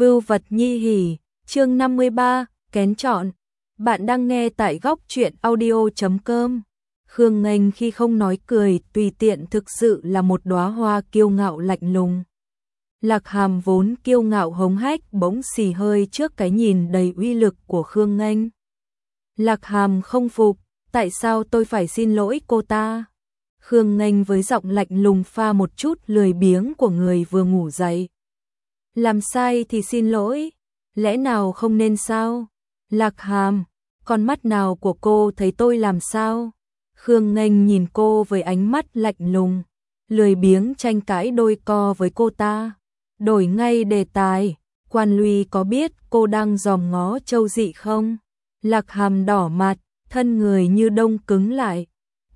Vưu vật nhi hỉ, chương 53, kén chọn. Bạn đang nghe tại góc truyện audio.com. Khương Nghênh khi không nói cười, tùy tiện thực sự là một đóa hoa kiêu ngạo lạnh lùng. Lạc Hàm vốn kiêu ngạo hống hách bỗng xì hơi trước cái nhìn đầy uy lực của Khương Nghênh. Lạc Hàm không phục, tại sao tôi phải xin lỗi cô ta? Khương Nghênh với giọng lạnh lùng pha một chút lười biếng của người vừa ngủ dậy. Làm sai thì xin lỗi, lẽ nào không nên sao? Lạc Hàm, con mắt nào của cô thấy tôi làm sao? Khương Nghênh nhìn cô với ánh mắt lạnh lùng, lười biếng tranh cãi đôi co với cô ta. Đổi ngay đề tài, Quan Luy có biết cô đang dòm ngó Châu Dị không? Lạc Hàm đỏ mặt, thân người như đông cứng lại.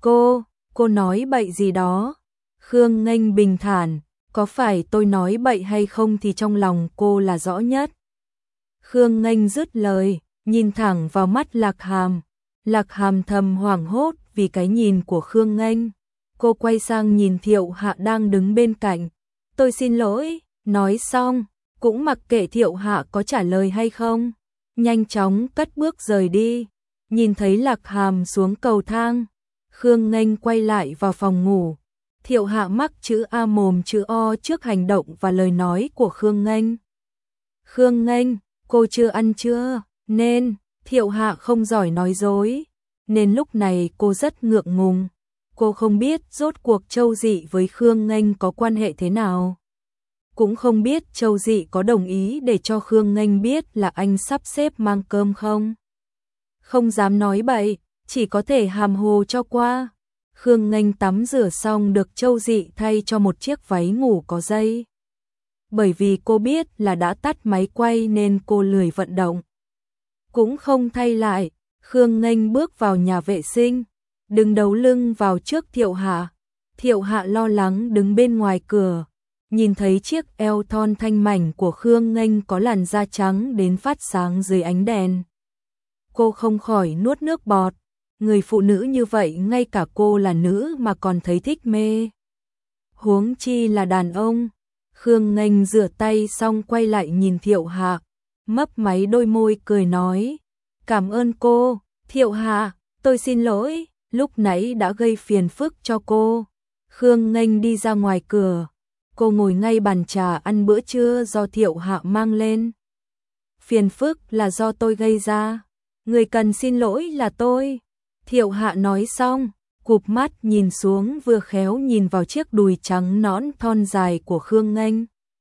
Cô nói bậy gì đó? Khương Nghênh bình thản, có phải tôi nói bậy hay không thì trong lòng cô là rõ nhất. Khương Nghênh dứt lời, nhìn thẳng vào mắt Lạc Hàm. Lạc Hàm thầm hoảng hốt vì cái nhìn của Khương Nghênh. Cô quay sang nhìn Thiệu Hạ đang đứng bên cạnh. Tôi xin lỗi, nói xong, cũng mặc kệ Thiệu Hạ có trả lời hay không. Nhanh chóng cất bước rời đi. Nhìn thấy Lạc Hàm xuống cầu thang, Khương Nghênh quay lại vào phòng ngủ. Thiệu Hạ mắc chữ A mồm chữ O trước hành động và lời nói của Khương Nghênh. Khương Nghênh, cô chưa ăn chưa? Nên, Thiệu Hạ không giỏi nói dối, nên lúc này cô rất ngượng ngùng. Cô không biết rốt cuộc Châu Dị với Khương Nghênh có quan hệ thế nào. Cũng không biết Châu Dị có đồng ý để cho Khương Nghênh biết là anh sắp xếp mang cơm không. Không dám nói bậy, chỉ có thể hàm hồ cho qua. Khương Nghênh tắm rửa xong được Châu Dị thay cho một chiếc váy ngủ có dây. Bởi vì cô biết là đã tắt máy quay nên cô lười vận động. Cũng không thay lại, Khương Nghênh bước vào nhà vệ sinh, đứng đấu lưng vào trước Thiệu Hạ. Thiệu Hạ lo lắng đứng bên ngoài cửa, nhìn thấy chiếc eo thon thanh mảnh của Khương Nghênh có làn da trắng đến phát sáng dưới ánh đèn. Cô không khỏi nuốt nước bọt. Người phụ nữ như vậy ngay cả cô là nữ mà còn thấy thích mê. Huống chi là đàn ông. Khương Nghênh rửa tay xong quay lại nhìn Thiệu Hạ, mấp máy đôi môi cười nói. Cảm ơn cô, Thiệu Hạ, tôi xin lỗi, lúc nãy đã gây phiền phức cho cô. Khương Nghênh đi ra ngoài cửa, cô ngồi ngay bàn trà ăn bữa trưa do Thiệu Hạ mang lên. Phiền phức là do tôi gây ra, người cần xin lỗi là tôi. Thiệu Hạ nói xong, cụp mắt nhìn xuống vừa khéo nhìn vào chiếc đùi trắng nõn thon dài của Khương Nghênh.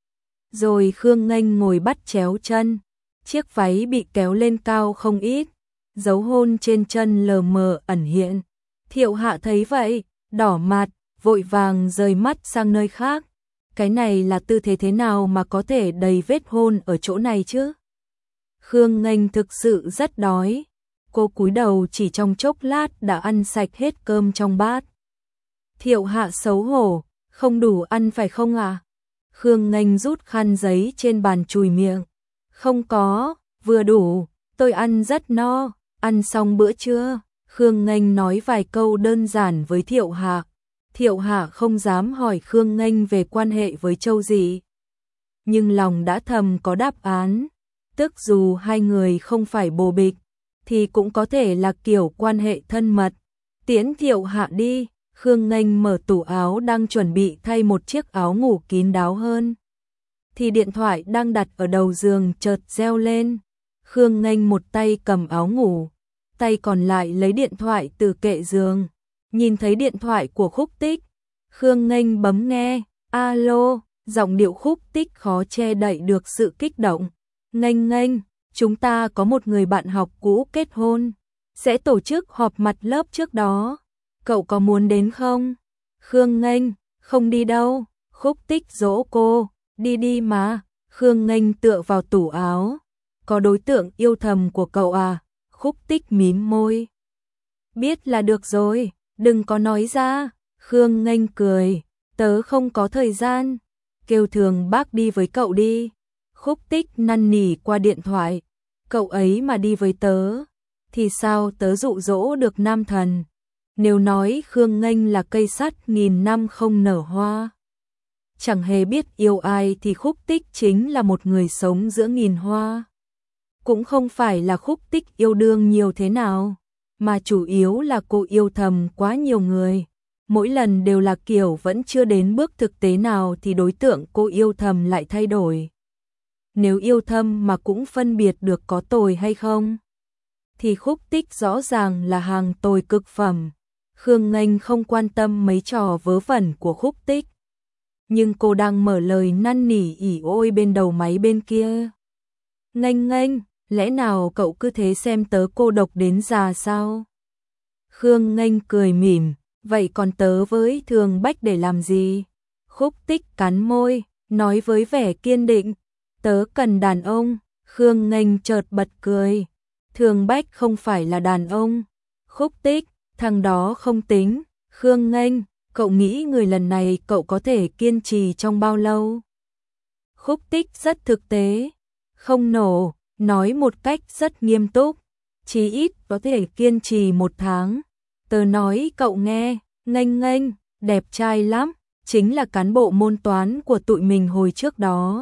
Rồi Khương Nghênh ngồi bắt chéo chân, chiếc váy bị kéo lên cao không ít, dấu hôn trên chân lờ mờ ẩn hiện. Thiệu Hạ thấy vậy, đỏ mặt, vội vàng rời mắt sang nơi khác. Cái này là tư thế thế nào mà có thể đầy vết hôn ở chỗ này chứ? Khương Nghênh thực sự rất đói. Cô cúi đầu chỉ trong chốc lát đã ăn sạch hết cơm trong bát. Thiệu Hạ xấu hổ, không đủ ăn phải không à? Khương Nghênh rút khăn giấy trên bàn chùi miệng. Không có, vừa đủ, tôi ăn rất no, ăn xong bữa trưa. Khương Nghênh nói vài câu đơn giản với Thiệu Hạ. Thiệu Hạ không dám hỏi Khương Nghênh về quan hệ với Châu Dị. Nhưng lòng đã thầm có đáp án, tức dù hai người không phải bồ bịch, thì cũng có thể là kiểu quan hệ thân mật. Tiễn Thiệu Hạ đi, Khương Nghênh mở tủ áo đang chuẩn bị thay một chiếc áo ngủ kín đáo hơn. Thì điện thoại đang đặt ở đầu giường chợt reo lên. Khương Nghênh một tay cầm áo ngủ, tay còn lại lấy điện thoại từ kệ giường. Nhìn thấy điện thoại của Khúc Tích, Khương Nghênh bấm nghe. Alo, giọng điệu Khúc Tích khó che đậy được sự kích động. Nghênh Nghênh, chúng ta có một người bạn học cũ kết hôn, sẽ tổ chức họp mặt lớp trước đó. Cậu có muốn đến không? Khương Nghênh, không đi đâu. Khúc Tích dỗ cô, đi đi mà. Khương Nghênh tựa vào tủ áo. Có đối tượng yêu thầm của cậu à? Khúc Tích mím môi. Biết là được rồi, đừng có nói ra. Khương Nghênh cười, tớ không có thời gian. Kêu Thường bác đi với cậu đi. Khúc Tích năn nỉ qua điện thoại. Cậu ấy mà đi với tớ, thì sao tớ dụ dỗ được nam thần? Nếu nói Khương Nghênh là cây sắt nghìn năm không nở hoa, chẳng hề biết yêu ai thì Khúc Tích chính là một người sống giữa nghìn hoa. Cũng không phải là Khúc Tích yêu đương nhiều thế nào, mà chủ yếu là cô yêu thầm quá nhiều người. Mỗi lần đều là kiểu vẫn chưa đến bước thực tế nào thì đối tượng cô yêu thầm lại thay đổi. Nếu yêu thầm mà cũng phân biệt được có tồi hay không, thì Khúc Tích rõ ràng là hàng tồi cực phẩm. Khương Nghênh không quan tâm mấy trò vớ vẩn của Khúc Tích, nhưng cô đang mở lời năn nỉ ỉ ôi bên đầu máy bên kia. Nghênh Nghênh, lẽ nào cậu cứ thế xem tớ cô độc đến già sao? Khương Nghênh cười mỉm, vậy còn tớ với Thường Bách để làm gì? Khúc Tích cắn môi, nói với vẻ kiên định, tớ cần đàn ông. Khương Nghênh chợt bật cười, Thường Bách không phải là đàn ông. Khúc Tích, thằng đó không tính. Khương Nghênh, cậu nghĩ người lần này cậu có thể kiên trì trong bao lâu? Khúc Tích rất thực tế, không nổ, nói một cách rất nghiêm túc, chí ít có thể kiên trì 1 tháng. Tớ nói cậu nghe, Nghênh Nghênh, đẹp trai lắm, chính là cán bộ môn toán của tụi mình hồi trước đó.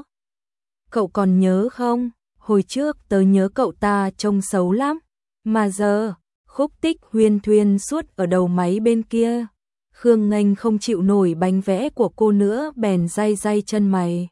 Cậu còn nhớ không? Hồi trước tớ nhớ cậu ta trông xấu lắm, mà giờ, Khúc Tích huyên thuyên suốt ở đầu máy bên kia. Khương Nghênh không chịu nổi bánh vẽ của cô nữa bèn day day chân mày.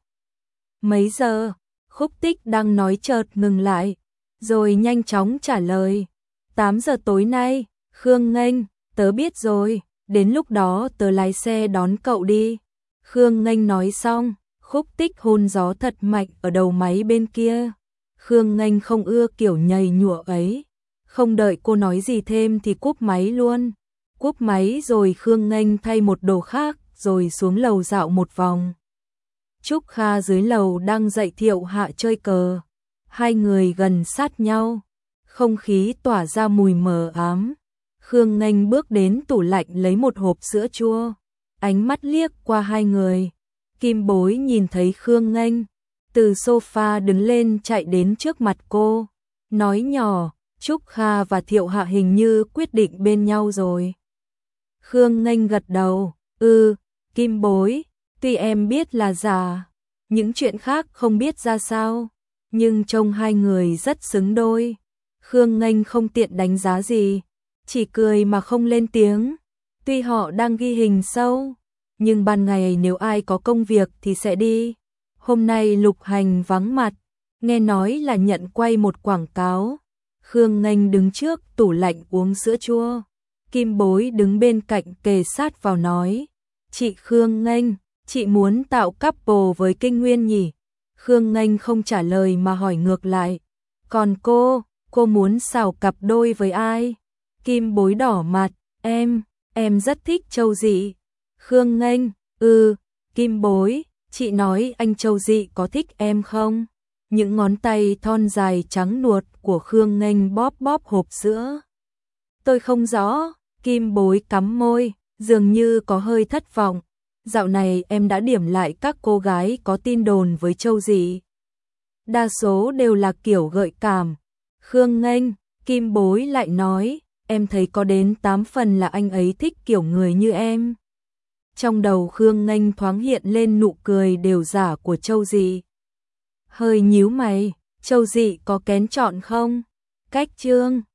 Mấy giờ? Khúc Tích đang nói chợt ngừng lại, rồi nhanh chóng trả lời. 8 giờ tối nay. Khương Nghênh, tớ biết rồi, đến lúc đó tớ lái xe đón cậu đi. Khương Nghênh nói xong, Khúc Tích hôn gió thật mạnh ở đầu máy bên kia. Khương Nghênh không ưa kiểu nhầy nhụa ấy, không đợi cô nói gì thêm thì cúp máy luôn. Cúp máy rồi Khương Nghênh thay một đồ khác rồi xuống lầu dạo một vòng. Trúc Kha dưới lầu đang dạy Thiệu Hạ chơi cờ. Hai người gần sát nhau, không khí tỏa ra mùi mờ ám. Khương Nghênh bước đến tủ lạnh lấy một hộp sữa chua, ánh mắt liếc qua hai người. Kim Bối nhìn thấy Khương Nghênh, từ sofa đứng lên chạy đến trước mặt cô, nói nhỏ, Trúc Kha và Thiệu Hạ hình như quyết định bên nhau rồi. Khương Nghênh gật đầu, Kim Bối, tuy em biết là giả, những chuyện khác không biết ra sao, nhưng trông hai người rất xứng đôi. Khương Nghênh không tiện đánh giá gì, chỉ cười mà không lên tiếng. Tuy họ đang ghi hình sâu, nhưng ban ngày nếu ai có công việc thì sẽ đi. Hôm nay Lục Hành vắng mặt, nghe nói là nhận quay một quảng cáo. Khương Nghênh đứng trước tủ lạnh uống sữa chua. Kim Bối đứng bên cạnh kề sát vào nói, chị Khương Nghênh, chị muốn tạo couple với Kinh Nguyên nhỉ? Khương Nghênh không trả lời mà hỏi ngược lại, còn cô muốn xào cặp đôi với ai? Kim Bối đỏ mặt, em rất thích Châu Dị. Khương Nghênh, Kim Bối, chị nói anh Châu Dị có thích em không? Những ngón tay thon dài trắng nuột của Khương Nghênh bóp bóp hộp sữa. Tôi không rõ. Kim Bối cắm môi, dường như có hơi thất vọng. Dạo này em đã điểm lại các cô gái có tin đồn với Châu Dị, đa số đều là kiểu gợi cảm. Khương Nghênh, Kim Bối lại nói, em thấy có đến 8 phần là anh ấy thích kiểu người như em. Trong đầu Khương Nghênh thoáng hiện lên nụ cười đều giả của Châu Dị. Hơi nhíu mày, Châu Dị có kén chọn không? Cách chương